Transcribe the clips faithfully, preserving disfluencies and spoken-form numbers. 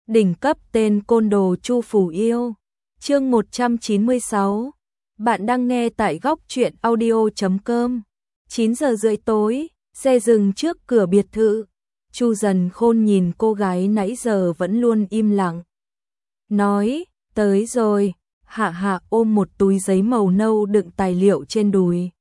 Đỉnh cấp tên côn đồ Chu Phủ Yêu. Chương một trăm chín mươi sáu. Bạn đang nghe tại góc truyện audio chấm com. chín giờ rưỡi tối, xe dừng trước cửa biệt thự. Chu Dần Khôn nhìn cô gái nãy giờ vẫn luôn im lặng. Nói, tới rồi. Hạ Hạ ôm một túi giấy màu nâu đựng tài liệu trên đùi.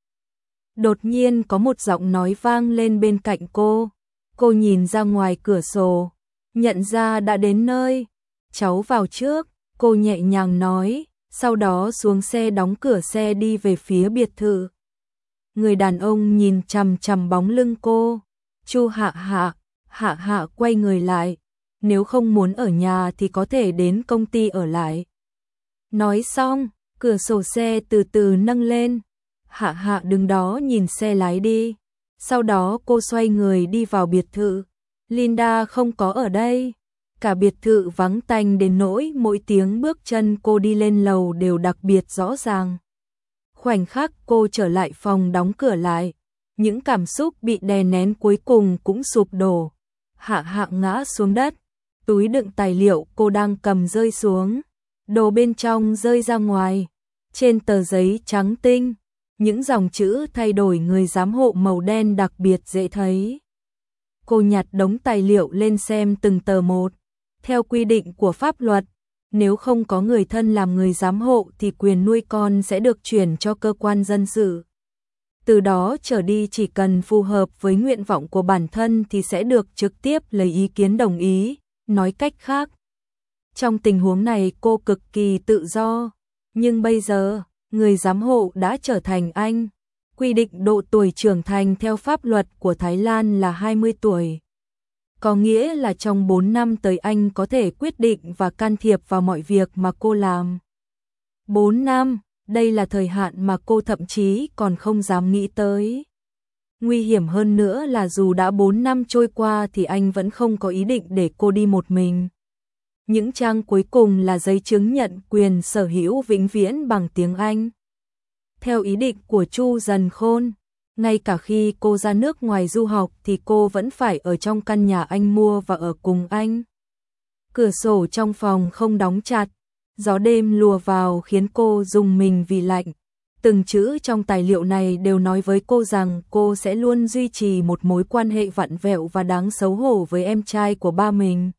Đột nhiên có một giọng nói vang lên bên cạnh cô. Cô nhìn ra ngoài cửa sổ, nhận ra đã đến nơi. Cháu vào trước, cô nhẹ nhàng nói, sau đó xuống xe đóng cửa xe đi về phía biệt thự. Người đàn ông nhìn chằm chằm bóng lưng cô. Chu Hạ Hạ, Hạ Hạ quay người lại. Nếu không muốn ở nhà thì có thể đến công ty ở lại. Nói xong, cửa sổ xe từ từ nâng lên. Hạ Hạ đứng đó nhìn xe lái đi. Sau đó cô xoay người đi vào biệt thự. Linda không có ở đây. Cả biệt thự vắng tanh đến nỗi mỗi tiếng bước chân cô đi lên lầu đều đặc biệt rõ ràng. Khoảnh khắc cô trở lại phòng đóng cửa lại, những cảm xúc bị đè nén cuối cùng cũng sụp đổ. Hạ Hạ ngã xuống đất, túi đựng tài liệu cô đang cầm rơi xuống, đồ bên trong rơi ra ngoài. Trên tờ giấy trắng tinh, những dòng chữ thay đổi người giám hộ màu đen đặc biệt dễ thấy. Cô nhặt đống tài liệu lên xem từng tờ một. Theo quy định của pháp luật, nếu không có người thân làm người giám hộ thì quyền nuôi con sẽ được chuyển cho cơ quan dân sự. Từ đó trở đi chỉ cần phù hợp với nguyện vọng của bản thân thì sẽ được trực tiếp lấy ý kiến đồng ý. Nói cách khác, trong tình huống này cô cực kỳ tự do. Nhưng bây giờ, người giám hộ đã trở thành anh. Quy định độ tuổi trưởng thành theo pháp luật của Thái Lan là hai mươi tuổi. Có nghĩa là trong bốn năm tới anh có thể quyết định và can thiệp vào mọi việc mà cô làm. bốn năm, đây là thời hạn mà cô thậm chí còn không dám nghĩ tới. Nguy hiểm hơn nữa là dù đã bốn năm trôi qua thì anh vẫn không có ý định để cô đi một mình. Những trang cuối cùng là giấy chứng nhận quyền sở hữu vĩnh viễn bằng tiếng Anh. Theo ý định của Chu Dần Khôn, ngay cả khi cô ra nước ngoài du học thì cô vẫn phải ở trong căn nhà anh mua và ở cùng anh. Cửa sổ trong phòng không đóng chặt, gió đêm lùa vào khiến cô rùng mình vì lạnh. Từng chữ trong tài liệu này đều nói với cô rằng cô sẽ luôn duy trì một mối quan hệ vặn vẹo và đáng xấu hổ với em trai của ba mình.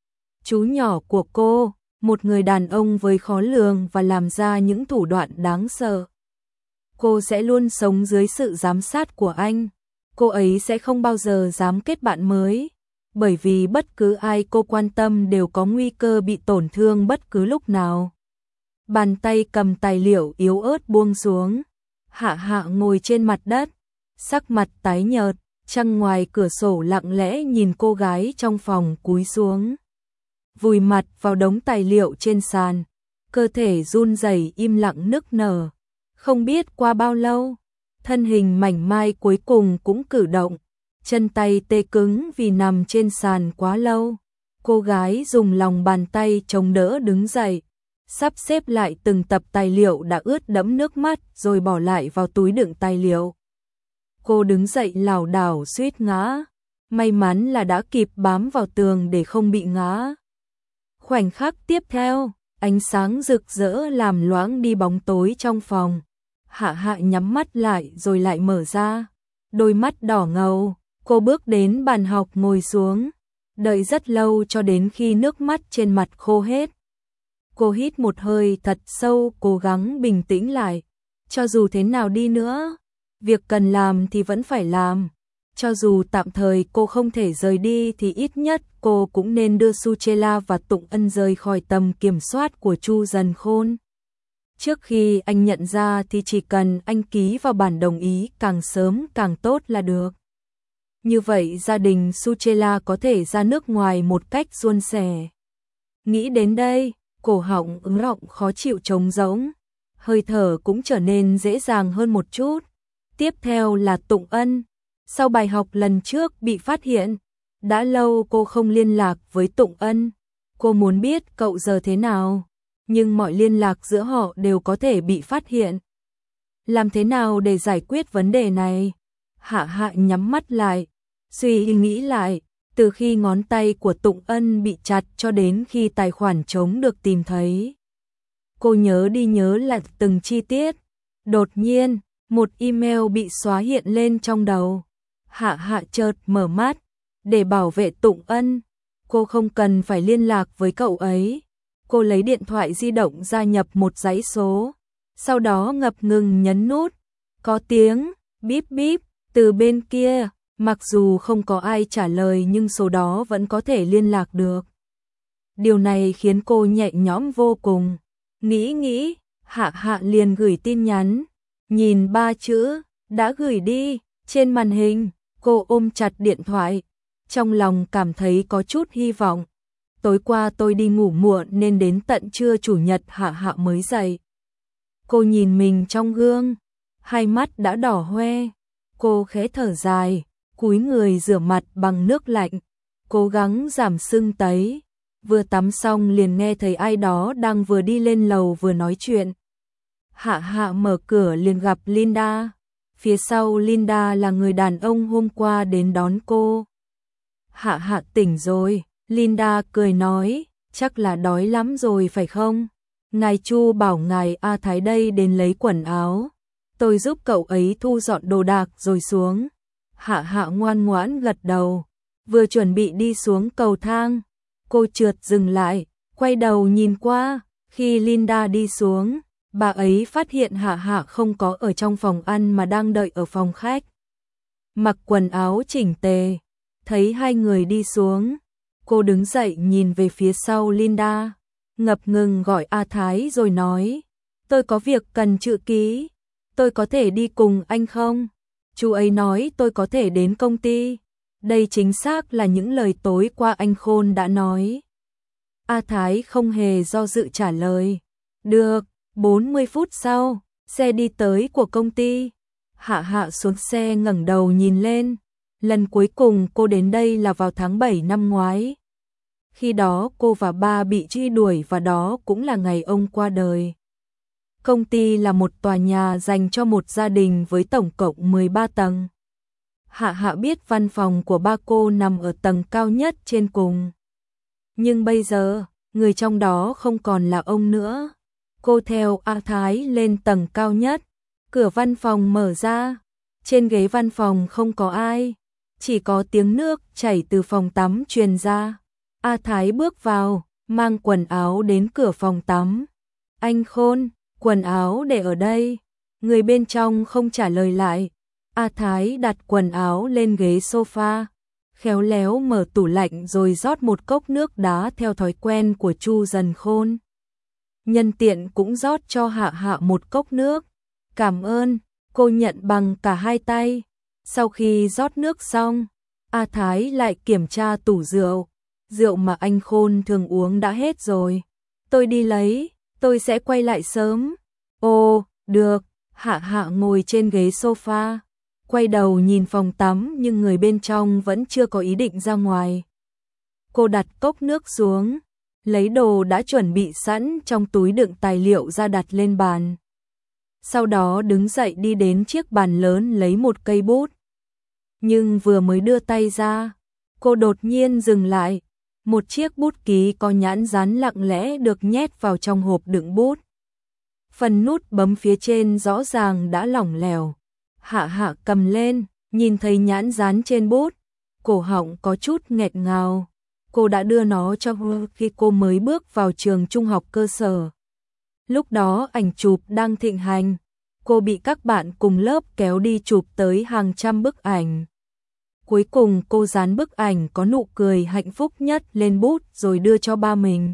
Chú nhỏ của cô, một người đàn ông với khó lường và làm ra những thủ đoạn đáng sợ. Cô sẽ luôn sống dưới sự giám sát của anh. Cô ấy sẽ không bao giờ dám kết bạn mới, bởi vì bất cứ ai cô quan tâm đều có nguy cơ bị tổn thương bất cứ lúc nào. Bàn tay cầm tài liệu yếu ớt buông xuống. Hạ Hạ ngồi trên mặt đất, sắc mặt tái nhợt, trăng ngoài cửa sổ lặng lẽ nhìn cô gái trong phòng cúi xuống, vùi mặt vào đống tài liệu trên sàn, cơ thể run rẩy im lặng nức nở. Không biết qua bao lâu, thân hình mảnh mai cuối cùng cũng cử động, chân tay tê cứng vì nằm trên sàn quá lâu. Cô gái dùng lòng bàn tay chống đỡ đứng dậy, sắp xếp lại từng tập tài liệu đã ướt đẫm nước mắt rồi bỏ lại vào túi đựng tài liệu. Cô đứng dậy lảo đảo suýt ngã, may mắn là đã kịp bám vào tường để không bị ngã. Khoảnh khắc tiếp theo, ánh sáng rực rỡ làm loãng đi bóng tối trong phòng. Hạ Hạ nhắm mắt lại rồi lại mở ra, đôi mắt đỏ ngầu. Cô bước đến bàn học ngồi xuống, đợi rất lâu cho đến khi nước mắt trên mặt khô hết. Cô hít một hơi thật sâu, cố gắng bình tĩnh lại. Cho dù thế nào đi nữa, việc cần làm thì vẫn phải làm. Cho dù tạm thời cô không thể rời đi thì ít nhất cô cũng nên đưa Suchela và Tụng Ân rời khỏi tầm kiểm soát của Chu Dần Khôn. Trước khi anh nhận ra thì chỉ cần anh ký vào bản đồng ý càng sớm càng tốt là được. Như vậy gia đình Suchela có thể ra nước ngoài một cách suôn sẻ. Nghĩ đến đây, cổ họng ứ đọng khó chịu trống rỗng, hơi thở cũng trở nên dễ dàng hơn một chút. Tiếp theo là Tụng Ân. Sau bài học lần trước bị phát hiện, đã lâu cô không liên lạc với Tụng Ân. Cô muốn biết cậu giờ thế nào, nhưng mọi liên lạc giữa họ đều có thể bị phát hiện. Làm thế nào để giải quyết vấn đề này? Hạ Hạ nhắm mắt lại, suy nghĩ lại, từ khi ngón tay của Tụng Ân bị chặt cho đến khi tài khoản trống được tìm thấy. Cô nhớ đi nhớ lại từng chi tiết. Đột nhiên, một email bị xóa hiện lên trong đầu. Hạ Hạ chợt mở mắt. Để bảo vệ Tụng Ân, cô không cần phải liên lạc với cậu ấy. Cô lấy điện thoại di động ra nhập một dãy số. Sau đó ngập ngừng nhấn nút. Có tiếng bíp bíp từ bên kia. Mặc dù không có ai trả lời nhưng số đó vẫn có thể liên lạc được. Điều này khiến cô nhẹ nhõm vô cùng. Nghĩ nghĩ, Hạ Hạ liền gửi tin nhắn. Nhìn ba chữ, đã gửi đi, trên màn hình, cô ôm chặt điện thoại. Trong lòng cảm thấy có chút hy vọng. Tối qua tôi đi ngủ muộn nên đến tận trưa chủ nhật Hạ Hạ mới dậy. Cô nhìn mình trong gương, hai mắt đã đỏ hoe. Cô khẽ thở dài, cúi người rửa mặt bằng nước lạnh, cố gắng giảm sưng tấy. Vừa tắm xong liền nghe thấy ai đó đang vừa đi lên lầu vừa nói chuyện. Hạ Hạ mở cửa liền gặp Linda. Phía sau Linda là người đàn ông hôm qua đến đón cô. Hạ Hạ tỉnh rồi, Linda cười nói, chắc là đói lắm rồi phải không? Ngài Chu bảo ngài A Thái đây đến lấy quần áo. Tôi giúp cậu ấy thu dọn đồ đạc rồi xuống. Hạ Hạ ngoan ngoãn gật đầu, vừa chuẩn bị đi xuống cầu thang. Cô chợt dừng lại, quay đầu nhìn qua, khi Linda đi xuống, bà ấy phát hiện Hạ Hạ không có ở trong phòng ăn mà đang đợi ở phòng khách. Mặc quần áo chỉnh tề, thấy hai người đi xuống, cô đứng dậy nhìn về phía sau Linda, ngập ngừng gọi A Thái rồi nói, tôi có việc cần chữ ký, tôi có thể đi cùng anh không? Chú ấy nói tôi có thể đến công ty. Đây chính xác là những lời tối qua anh Khôn đã nói. A Thái không hề do dự trả lời. Được, bốn mươi phút sau, xe đi tới của công ty. Hạ Hạ xuống xe ngẩng đầu nhìn lên. Lần cuối cùng cô đến đây là vào tháng bảy năm ngoái. Khi đó cô và ba bị truy đuổi và đó cũng là ngày ông qua đời. Công ty là một tòa nhà dành cho một gia đình với tổng cộng mười ba tầng. Hạ Hạ biết văn phòng của ba cô nằm ở tầng cao nhất trên cùng. Nhưng bây giờ, người trong đó không còn là ông nữa. Cô theo A Thái lên tầng cao nhất, cửa văn phòng mở ra. Trên ghế văn phòng không có ai, chỉ có tiếng nước chảy từ phòng tắm truyền ra. A Thái bước vào, mang quần áo đến cửa phòng tắm. Anh Khôn, quần áo để ở đây. Người bên trong không trả lời lại. A Thái đặt quần áo lên ghế sofa, khéo léo mở tủ lạnh rồi rót một cốc nước đá theo thói quen của Chu Dần Khôn. Nhân tiện cũng rót cho Hạ Hạ một cốc nước. Cảm ơn, cô nhận bằng cả hai tay. Sau khi rót nước xong, A Thái lại kiểm tra tủ rượu. Rượu mà anh Khôn thường uống đã hết rồi. Tôi đi lấy, tôi sẽ quay lại sớm. Ồ, được. Hạ Hạ ngồi trên ghế sofa, quay đầu nhìn phòng tắm nhưng người bên trong vẫn chưa có ý định ra ngoài. Cô đặt cốc nước xuống, lấy đồ đã chuẩn bị sẵn trong túi đựng tài liệu ra đặt lên bàn. Sau đó đứng dậy đi đến chiếc bàn lớn lấy một cây bút. Nhưng vừa mới đưa tay ra, cô đột nhiên dừng lại. Một chiếc bút ký có nhãn dán lặng lẽ được nhét vào trong hộp đựng bút. Phần nút bấm phía trên rõ ràng đã lỏng lẻo. Hạ Hạ cầm lên, nhìn thấy nhãn dán trên bút, cổ họng có chút nghẹt ngào. Cô đã đưa nó cho Hư khi cô mới bước vào trường trung học cơ sở. Lúc đó ảnh chụp đang thịnh hành, cô bị các bạn cùng lớp kéo đi chụp tới hàng trăm bức ảnh. Cuối cùng cô dán bức ảnh có nụ cười hạnh phúc nhất lên bút rồi đưa cho ba mình.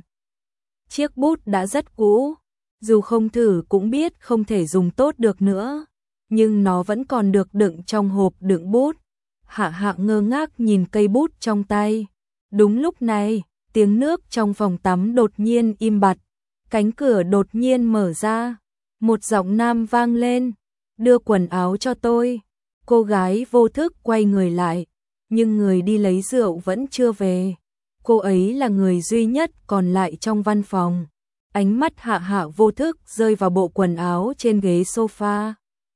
Chiếc bút đã rất cũ, dù không thử cũng biết không thể dùng tốt được nữa, nhưng nó vẫn còn được đựng trong hộp đựng bút. Hạ Hạ ngơ ngác nhìn cây bút trong tay. Đúng lúc này, tiếng nước trong phòng tắm đột nhiên im bặt, cánh cửa đột nhiên mở ra, một giọng nam vang lên, đưa quần áo cho tôi. Cô gái vô thức quay người lại, nhưng người đi lấy rượu vẫn chưa về. Cô ấy là người duy nhất còn lại trong văn phòng. Ánh mắt Hạ Hạ vô thức rơi vào bộ quần áo trên ghế sofa.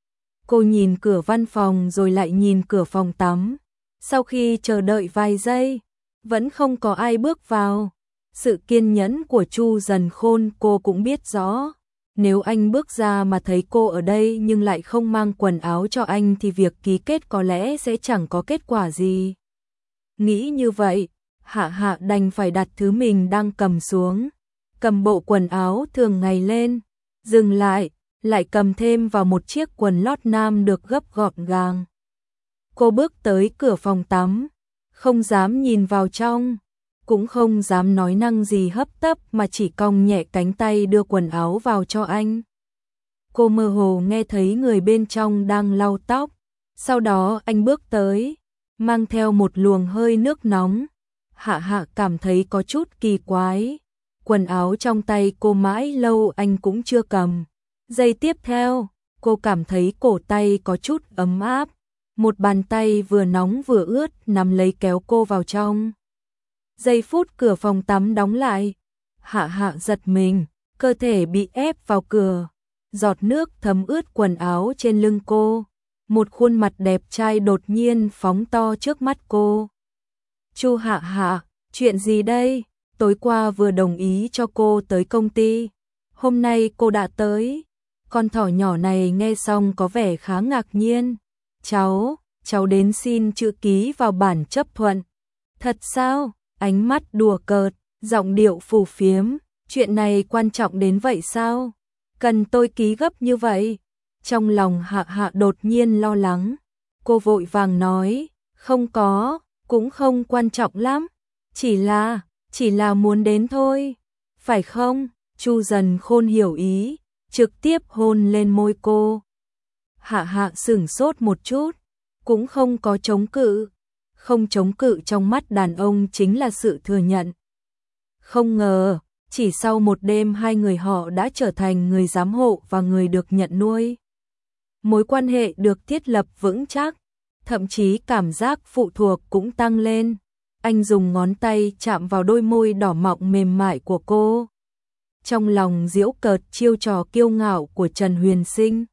Cô nhìn cửa văn phòng rồi lại nhìn cửa phòng tắm. Sau khi chờ đợi vài giây, vẫn không có ai bước vào. Sự kiên nhẫn của Chu Dần Khôn cô cũng biết rõ. Nếu anh bước ra mà thấy cô ở đây nhưng lại không mang quần áo cho anh thì việc ký kết có lẽ sẽ chẳng có kết quả gì. Nghĩ như vậy, Hạ Hạ đành phải đặt thứ mình đang cầm xuống, cầm bộ quần áo thường ngày lên, dừng lại, lại cầm thêm vào một chiếc quần lót nam được gấp gọn gàng. Cô bước tới cửa phòng tắm, không dám nhìn vào trong, cũng không dám nói năng gì hấp tấp mà chỉ cong nhẹ cánh tay đưa quần áo vào cho anh. Cô mơ hồ nghe thấy người bên trong đang lau tóc, sau đó anh bước tới, mang theo một luồng hơi nước nóng. Hạ Hạ cảm thấy có chút kỳ quái, quần áo trong tay cô mãi lâu anh cũng chưa cầm. Giây tiếp theo, cô cảm thấy cổ tay có chút ấm áp, một bàn tay vừa nóng vừa ướt nắm lấy kéo cô vào trong. Giây phút cửa phòng tắm đóng lại, Hạ Hạ giật mình, cơ thể bị ép vào cửa, giọt nước thấm ướt quần áo trên lưng cô, một khuôn mặt đẹp trai đột nhiên phóng to trước mắt cô. Chu Hạ Hạ, chuyện gì đây? Tối qua vừa đồng ý cho cô tới công ty, hôm nay cô đã tới. Con thỏ nhỏ này nghe xong có vẻ khá ngạc nhiên. Cháu, cháu đến xin chữ ký vào bản chấp thuận. Thật sao? Ánh mắt đùa cợt, giọng điệu phù phiếm, chuyện này quan trọng đến vậy sao? Cần tôi ký gấp như vậy? Trong lòng Hạ Hạ đột nhiên lo lắng, cô vội vàng nói, không có, cũng không quan trọng lắm, chỉ là, chỉ là muốn đến thôi, phải không? Chu Dần Khôn hiểu ý, trực tiếp hôn lên môi cô. Hạ Hạ sửng sốt một chút, cũng không có chống cự. Không chống cự trong mắt đàn ông chính là sự thừa nhận. Không ngờ, chỉ sau một đêm hai người họ đã trở thành người giám hộ và người được nhận nuôi. Mối quan hệ được thiết lập vững chắc, thậm chí cảm giác phụ thuộc cũng tăng lên. Anh dùng ngón tay chạm vào đôi môi đỏ mọng mềm mại của cô. Trong lòng giễu cợt chiêu trò kiêu ngạo của Trần Huyền Sinh.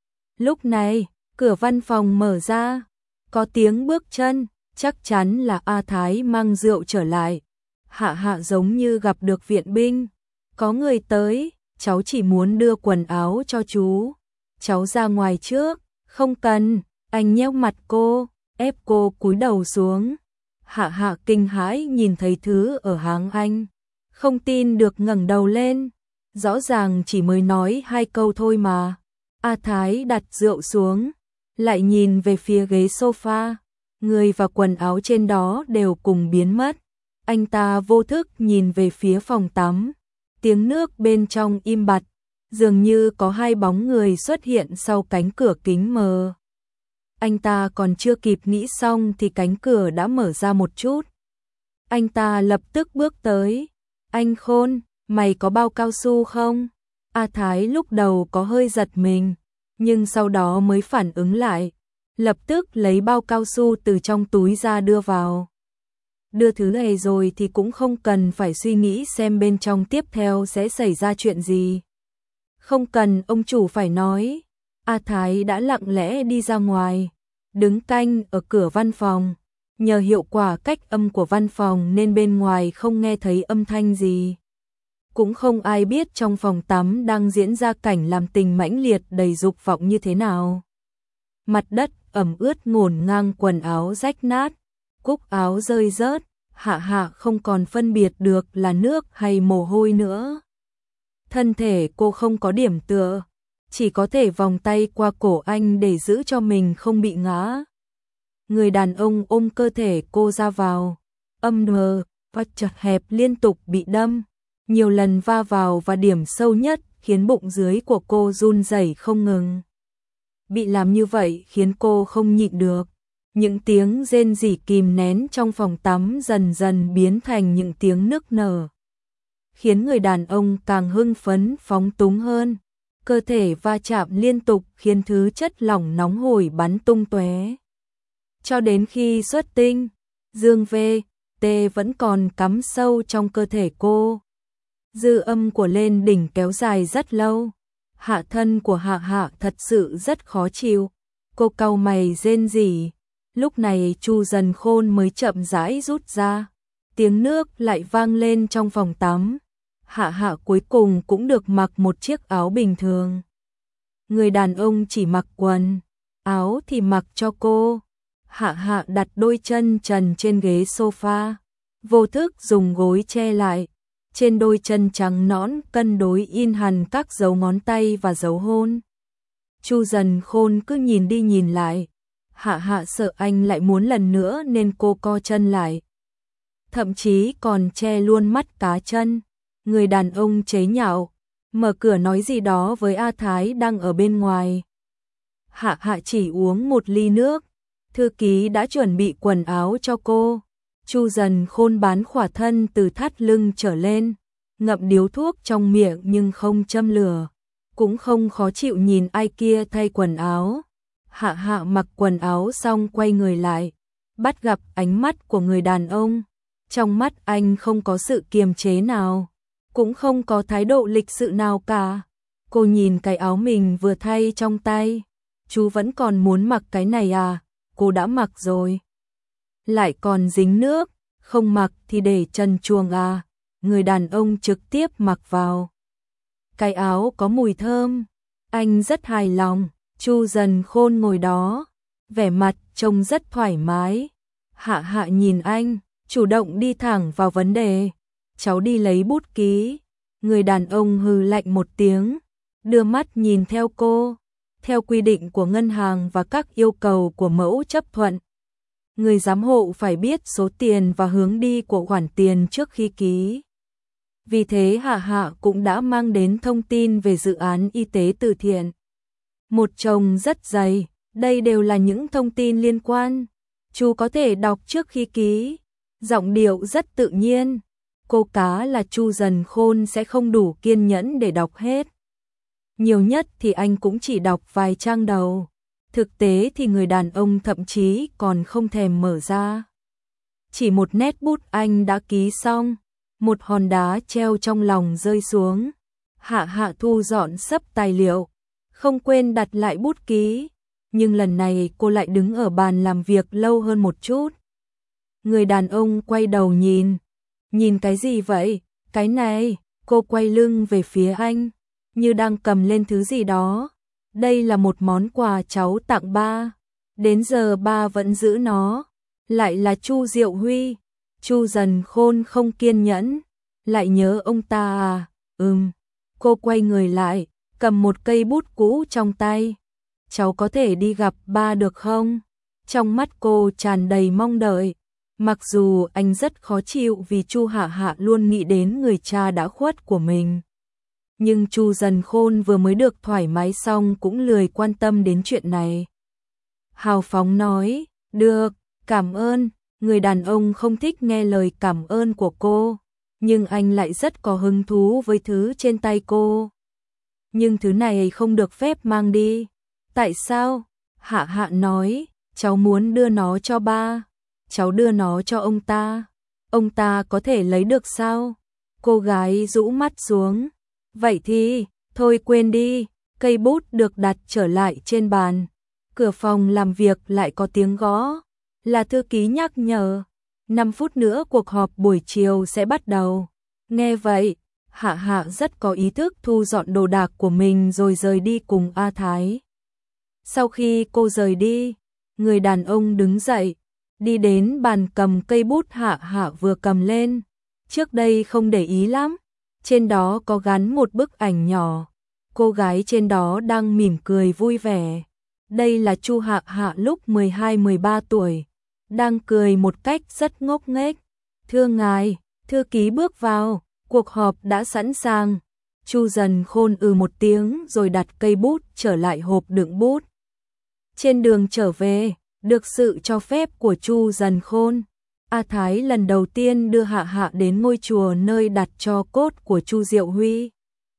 Lúc này, cửa văn phòng mở ra, có tiếng bước chân. Chắc chắn là A Thái mang rượu trở lại. Hạ Hạ giống như gặp được viện binh. Có người tới, cháu chỉ muốn đưa quần áo cho chú. Cháu ra ngoài trước, không cần. Anh nhéo mặt cô, ép cô cúi đầu xuống. Hạ Hạ kinh hãi nhìn thấy thứ ở háng anh. Không tin được ngẩng đầu lên. Rõ ràng chỉ mới nói hai câu thôi mà. A Thái đặt rượu xuống, lại nhìn về phía ghế sofa. Người và quần áo trên đó đều cùng biến mất. Anh ta vô thức nhìn về phía phòng tắm. Tiếng nước bên trong im bặt, dường như có hai bóng người xuất hiện sau cánh cửa kính mờ. Anh ta còn chưa kịp nghĩ xong thì cánh cửa đã mở ra một chút. Anh ta lập tức bước tới. Anh Khôn, mày có bao cao su không? A Thái lúc đầu có hơi giật mình, nhưng sau đó mới phản ứng lại. Lập tức lấy bao cao su từ trong túi ra đưa vào. Đưa thứ này rồi thì cũng không cần phải suy nghĩ xem bên trong tiếp theo sẽ xảy ra chuyện gì. Không cần ông chủ phải nói. A Thái đã lặng lẽ đi ra ngoài, đứng canh ở cửa văn phòng. Nhờ hiệu quả cách âm của văn phòng nên bên ngoài không nghe thấy âm thanh gì. Cũng không ai biết trong phòng tắm đang diễn ra cảnh làm tình mãnh liệt đầy dục vọng như thế nào. Mặt đất ẩm ướt ngổn ngang, quần áo rách nát, cúc áo rơi rớt, Hạ Hạ không còn phân biệt được là nước hay mồ hôi nữa. Thân thể cô không có điểm tựa, chỉ có thể vòng tay qua cổ anh để giữ cho mình không bị ngã. Người đàn ông ôm cơ thể cô ra vào, âm mờ và chật hẹp liên tục bị đâm, nhiều lần va vào và điểm sâu nhất khiến bụng dưới của cô run rẩy không ngừng. Bị làm như vậy khiến cô không nhịn được. Những tiếng rên rỉ kìm nén trong phòng tắm dần dần biến thành những tiếng nức nở, khiến người đàn ông càng hưng phấn phóng túng hơn. Cơ thể va chạm liên tục khiến thứ chất lỏng nóng hổi bắn tung tóe. Cho đến khi xuất tinh, dương vê tê vẫn còn cắm sâu trong cơ thể cô. Dư âm của lên đỉnh kéo dài rất lâu. Hạ thân của Hạ Hạ thật sự rất khó chịu. Cô cau mày rên rỉ. Lúc này Chu Dần Khôn mới chậm rãi rút ra. tiếng nước lại vang lên trong phòng tắm. Hạ Hạ cuối cùng cũng được mặc một chiếc áo bình thường. Người đàn ông chỉ mặc quần, áo thì mặc cho cô. Hạ Hạ đặt đôi chân trần trên ghế sofa, vô thức dùng gối che lại. Trên đôi chân trắng nõn cân đối in hằn các dấu ngón tay và dấu hôn. Chu Dần Khôn cứ nhìn đi nhìn lại. Hạ Hạ sợ anh lại muốn lần nữa nên cô co chân lại. Thậm chí còn che luôn mắt cá chân. Người đàn ông chế nhạo, mở cửa nói gì đó với A Thái đang ở bên ngoài. Hạ Hạ chỉ uống một ly nước. Thư ký đã chuẩn bị quần áo cho cô. Chu Dần Khôn bán khỏa thân từ thắt lưng trở lên, ngậm điếu thuốc trong miệng nhưng không châm lửa, cũng không khó chịu nhìn ai kia thay quần áo. Hạ Hạ mặc quần áo xong quay người lại, bắt gặp ánh mắt của người đàn ông. Trong mắt anh không có sự kiềm chế nào, cũng không có thái độ lịch sự nào cả. Cô nhìn cái áo mình vừa thay trong tay. Chú vẫn còn muốn mặc cái này à? Cô đã mặc rồi. Lại còn dính nước, không mặc thì để trần truồng à? Người đàn ông trực tiếp mặc vào. Cái áo có mùi thơm, anh rất hài lòng. Chu Dần Khôn ngồi đó, vẻ mặt trông rất thoải mái. Hạ Hạ nhìn anh, chủ động đi thẳng vào vấn đề. Cháu đi lấy bút ký. Người đàn ông hừ lạnh một tiếng, đưa mắt nhìn theo cô. Theo quy định của ngân hàng và các yêu cầu của mẫu chấp thuận, người giám hộ phải biết số tiền và hướng đi của khoản tiền trước khi ký. Vì thế Hạ Hạ cũng đã mang đến thông tin về dự án y tế từ thiện. Một chồng rất dày, đây đều là những thông tin liên quan. Chú có thể đọc trước khi ký. Giọng điệu rất tự nhiên. Cô cá là Chu Dần Khôn sẽ không đủ kiên nhẫn để đọc hết. Nhiều nhất thì anh cũng chỉ đọc vài trang đầu. Thực tế thì người đàn ông thậm chí còn không thèm mở ra. Chỉ một nét bút anh đã ký xong. Một hòn đá treo trong lòng rơi xuống. Hạ Hạ thu dọn sấp tài liệu, không quên đặt lại bút ký. Nhưng lần này cô lại đứng ở bàn làm việc lâu hơn một chút. Người đàn ông quay đầu nhìn. Nhìn cái gì vậy? Cái này. Cô quay lưng về phía anh, như đang cầm lên thứ gì đó. Đây là một món quà cháu tặng ba. Đến giờ ba vẫn giữ nó. Lại là Chu Diệu Huy. Chu Dần Khôn không kiên nhẫn. Lại nhớ ông ta à? Ừm. Cô quay người lại, cầm một cây bút cũ trong tay. Cháu có thể đi gặp ba được không? Trong mắt cô tràn đầy mong đợi. Mặc dù anh rất khó chịu vì Chu Hạ Hạ luôn nghĩ đến người cha đã khuất của mình. Nhưng Chu Dần Khôn vừa mới được thoải mái xong cũng lười quan tâm đến chuyện này. Hào phóng nói, được, cảm ơn. Người đàn ông không thích nghe lời cảm ơn của cô, nhưng anh lại rất có hứng thú với thứ trên tay cô. Nhưng thứ này không được phép mang đi. Tại sao? Hạ Hạ nói, cháu muốn đưa nó cho ba. Cháu đưa nó cho ông ta. Ông ta có thể lấy được sao? Cô gái rũ mắt xuống. Vậy thì, thôi quên đi. Cây bút được đặt trở lại trên bàn. Cửa phòng làm việc lại có tiếng gõ. Là thư ký nhắc nhở. năm phút nữa cuộc họp buổi chiều sẽ bắt đầu. Nghe vậy, Hạ Hạ rất có ý thức thu dọn đồ đạc của mình rồi rời đi cùng A Thái. Sau khi cô rời đi, người đàn ông đứng dậy, đi đến bàn cầm cây bút Hạ Hạ vừa cầm lên. Trước đây không để ý lắm, trên đó có gắn một bức ảnh nhỏ. Cô gái trên đó đang mỉm cười vui vẻ. Đây là Chu Hạ Hạ lúc mười hai mười ba tuổi, đang cười một cách rất ngốc nghếch. Thưa ngài, thư ký bước vào, cuộc họp đã sẵn sàng. Chu Dần Khôn ừ một tiếng rồi đặt cây bút trở lại hộp đựng bút. Trên đường trở về, được sự cho phép của Chu Dần Khôn, A Thái lần đầu tiên đưa Hạ Hạ đến ngôi chùa nơi đặt tro cốt của Chu Diệu Huy.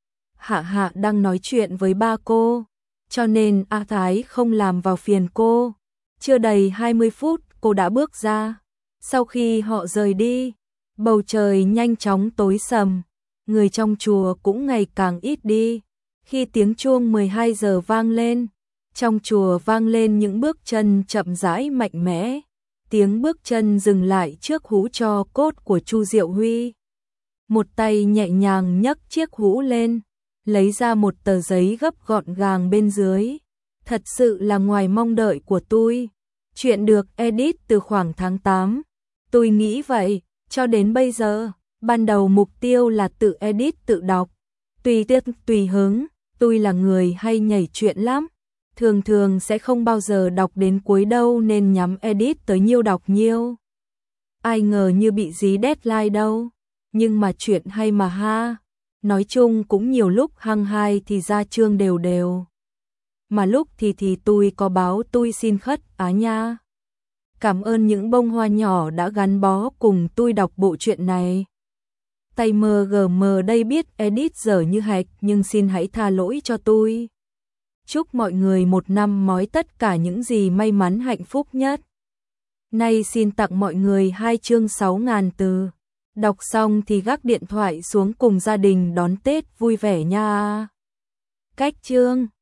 Hạ Hạ đang nói chuyện với ba cô, cho nên A Thái không làm vào phiền cô. Chưa đầy hai mươi phút cô đã bước ra. Sau khi họ rời đi, bầu trời nhanh chóng tối sầm, người trong chùa cũng ngày càng ít đi. Khi tiếng chuông mười hai giờ vang lên, trong chùa vang lên những bước chân chậm rãi mạnh mẽ. Tiếng bước chân dừng lại trước hũ tro cốt của Chu Diệu Huy. Một tay nhẹ nhàng nhấc chiếc hũ lên, lấy ra một tờ giấy gấp gọn gàng bên dưới. Thật sự là ngoài mong đợi của tôi. Chuyện được edit từ khoảng tháng tám. Tôi nghĩ vậy, cho đến bây giờ, ban đầu mục tiêu là tự edit tự đọc. Tùy tiết tùy hứng, tôi là người hay nhảy chuyện lắm. Thường thường sẽ không bao giờ đọc đến cuối đâu nên nhắm edit tới nhiêu đọc nhiêu. Ai ngờ như bị dí deadline đâu. Nhưng mà chuyện hay mà ha. Nói chung cũng nhiều lúc hăng hai thì ra chương đều đều. Mà lúc thì thì tôi có báo tôi xin khất á nha. Cảm ơn những bông hoa nhỏ đã gắn bó cùng tôi đọc bộ truyện này. Tay mờ gờ mờ đây biết edit dở như hạch nhưng xin hãy tha lỗi cho tôi. Chúc mọi người một năm mói tất cả những gì may mắn hạnh phúc nhất. Nay xin tặng mọi người hai chương sáu nghìn từ. Đọc xong thì gác điện thoại xuống cùng gia đình đón Tết vui vẻ nha. Cách chương